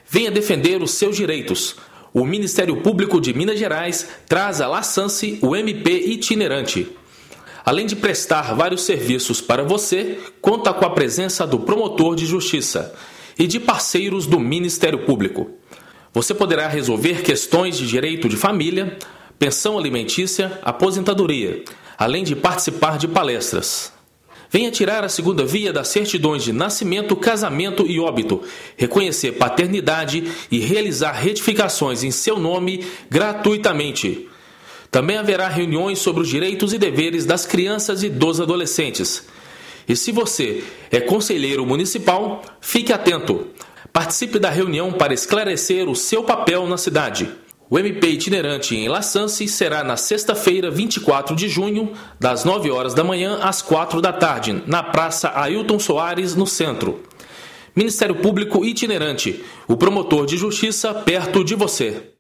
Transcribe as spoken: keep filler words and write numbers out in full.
Venha defender os seus direitos. O Ministério Público de Minas Gerais traz a Laçance, o M P itinerante. Além de prestar vários serviços para você, conta com a presença do promotor de justiça e de parceiros do Ministério Público. Você poderá resolver questões de direito de família, pensão alimentícia, aposentadoria, além de participar de palestras. Venha tirar a segunda via das certidões de nascimento, casamento e óbito, reconhecer paternidade e realizar retificações em seu nome gratuitamente. Também haverá reuniões sobre os direitos e deveres das crianças e dos adolescentes. E se você é conselheiro municipal, fique atento. Participe da reunião para esclarecer o seu papel na cidade. O M P itinerante em Laçance será na sexta-feira, vinte e quatro de junho, das nove horas da manhã às quatro da tarde, na Praça Ailton Soares, no centro. Ministério Público itinerante, o promotor de justiça perto de você.